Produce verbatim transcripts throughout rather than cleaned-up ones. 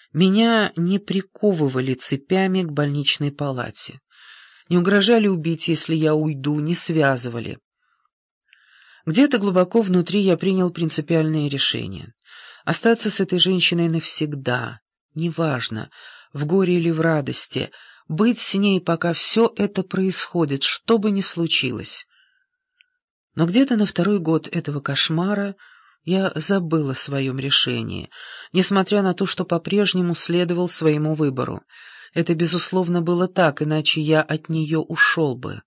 Меня не приковывали цепями к больничной палате, не угрожали убить, если я уйду, не связывали. Где-то глубоко внутри я принял принципиальное решение — остаться с этой женщиной навсегда, неважно, в горе или в радости, быть с ней, пока все это происходит, что бы ни случилось. Но где-то на второй год этого кошмара я забыл о своем решении, несмотря на то, что по-прежнему следовал своему выбору. Это, безусловно, было так, иначе я от нее ушел бы.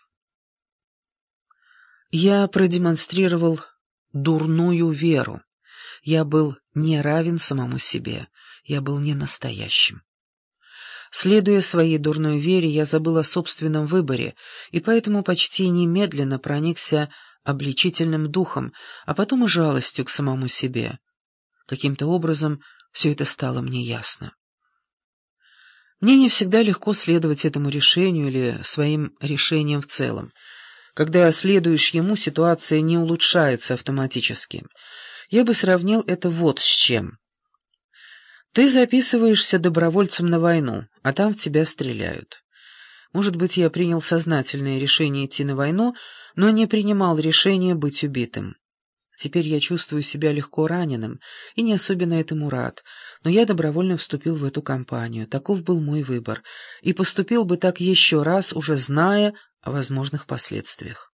Я продемонстрировал дурную веру. Я был не равен самому себе, я был не настоящим. Следуя своей дурной вере, я забыл о собственном выборе, и поэтому почти немедленно проникся обличительным духом, а потом и жалостью к самому себе. Каким-то образом все это стало мне ясно. Мне не всегда легко следовать этому решению или своим решениям в целом. Когда следуешь ему, ситуация не улучшается автоматически. Я бы сравнил это вот с чем. Ты записываешься добровольцем на войну, а там в тебя стреляют. Может быть, я принял сознательное решение идти на войну, но не принимал решение быть убитым. Теперь я чувствую себя легко раненым и не особенно этому рад, но я добровольно вступил в эту кампанию, таков был мой выбор, и поступил бы так еще раз, уже зная о возможных последствиях.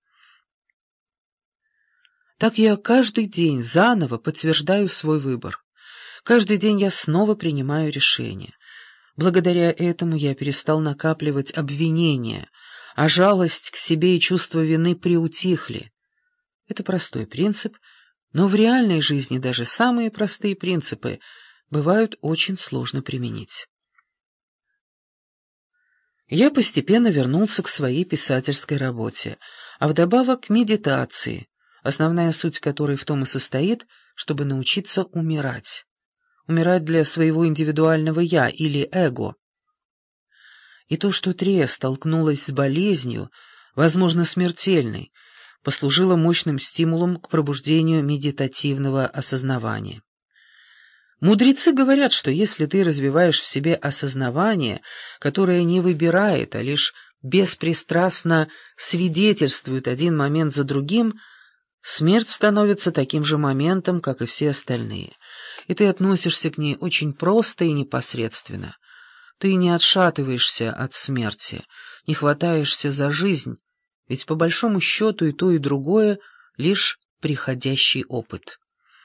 Так я каждый день заново подтверждаю свой выбор. Каждый день я снова принимаю решение. Благодаря этому я перестал накапливать обвинения, а жалость к себе и чувство вины приутихли. Это простой принцип, но в реальной жизни даже самые простые принципы бывают очень сложно применить. Я постепенно вернулся к своей писательской работе, а вдобавок к медитации, основная суть которой в том и состоит, чтобы научиться умирать. Умирать для своего индивидуального «я» или «эго». И то, что Трея столкнулась с болезнью, возможно, смертельной, послужило мощным стимулом к пробуждению медитативного осознавания. Мудрецы говорят, что если ты развиваешь в себе осознавание, которое не выбирает, а лишь беспристрастно свидетельствует один момент за другим, смерть становится таким же моментом, как и все остальные, и ты относишься к ней очень просто и непосредственно. Ты не отшатываешься от смерти, не хватаешься за жизнь, ведь по большому счету и то, и другое — лишь приходящий опыт.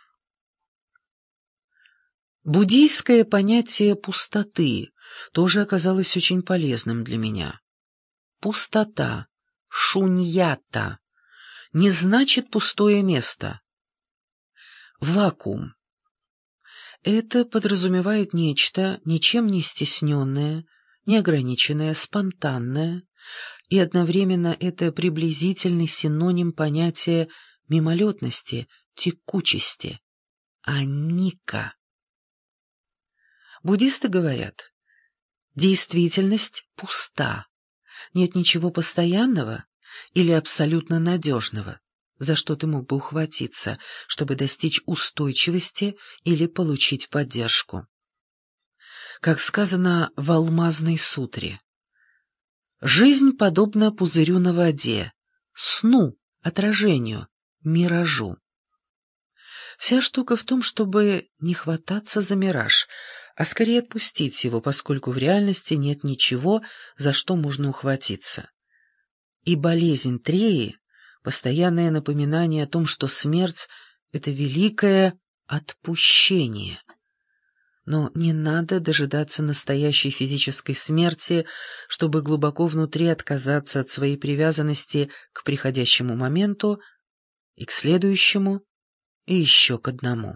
Буддийское понятие пустоты тоже оказалось очень полезным для меня. Пустота, шуньята, не значит пустое место. Вакуум. Это подразумевает нечто, ничем не стесненное, неограниченное, спонтанное, и одновременно это приблизительный синоним понятия мимолетности, текучести, аника. Буддисты говорят, действительность пуста, нет ничего постоянного или абсолютно надежного, за что ты мог бы ухватиться, чтобы достичь устойчивости или получить поддержку. Как сказано в Алмазной сутре, жизнь подобна пузырю на воде, сну, отражению, миражу. Вся штука в том, чтобы не хвататься за мираж, а скорее отпустить его, поскольку в реальности нет ничего, за что можно ухватиться. И болезнь Треи — постоянное напоминание о том, что смерть — это великое отпущение. Но не надо дожидаться настоящей физической смерти, чтобы глубоко внутри отказаться от своей привязанности к приходящему моменту и к следующему, и еще к одному.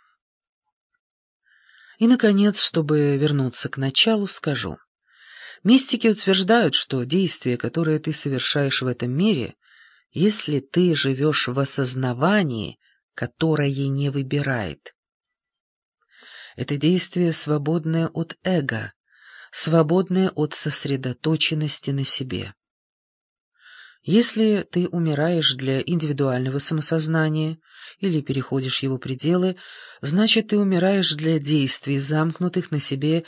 И, наконец, чтобы вернуться к началу, скажу. Мистики утверждают, что действие, которое ты совершаешь в этом мире, если ты живешь в осознавании, которое не выбирает. Это действие свободное от эго, свободное от сосредоточенности на себе. Если ты умираешь для индивидуального самосознания, или переходишь его пределы, значит, ты умираешь для действий, замкнутых на себе